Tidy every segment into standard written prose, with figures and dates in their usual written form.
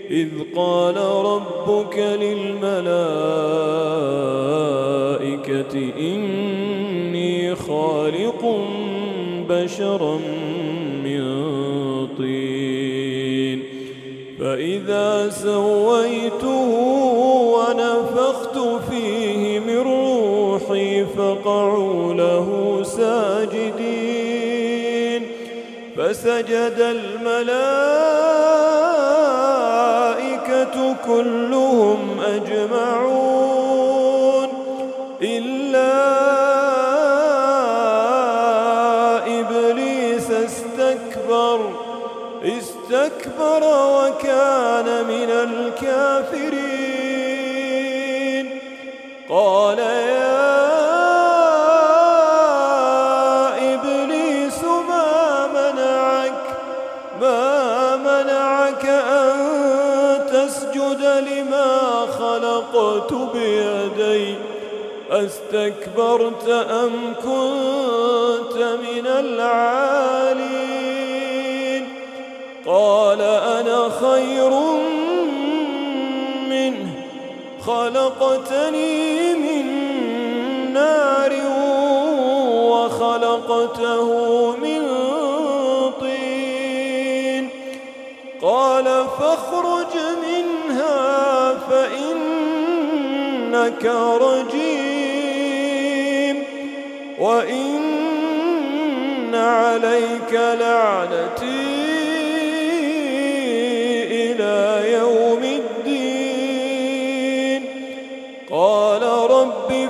إذ قال ربك للملائكة إني خالق بشرا من طين فإذا سويته ونفخت فيه من روحي فقعوا له ساجدين فسجد الملائكة كلهم أجمعون إلا إبليس استكبر وكان من الكافرين قال يا إبليس ما منعك أن تسجد لما خلقت بيدي أستكبرت أم كنت من العالين قال أنا خير منه خلقتني من نار وخلقته من طين قال فاخرج منها فإنك رجيم وإن عليك لعنتي إلى يوم الدين قال رب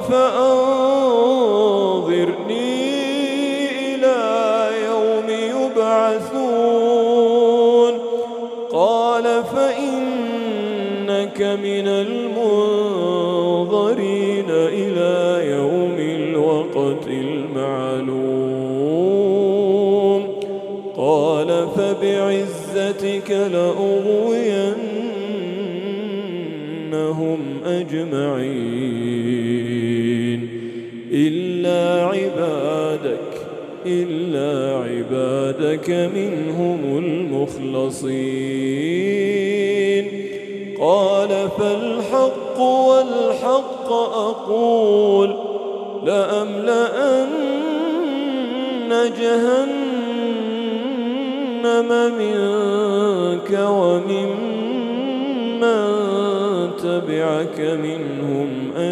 فأنظرني إلى يوم يبعثون قال فإنك من المنظرين إلى يوم الوقت المعلوم قال فبعزتك لأغوينهم أجمعين إلا عبادك منهم المخلصين قال فالحق والحق أقول لأملأن جهنم منك وممن تبعك منهم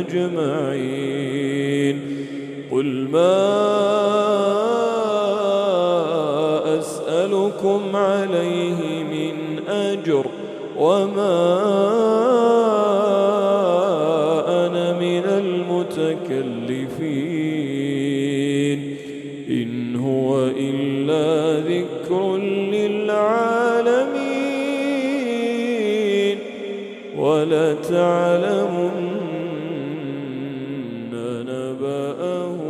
أجمعين قل ما أسألكم عليه من أجر وما أنا من المتكلفين إن هو إلا ذكر للعالمين ولتعلمن نبأه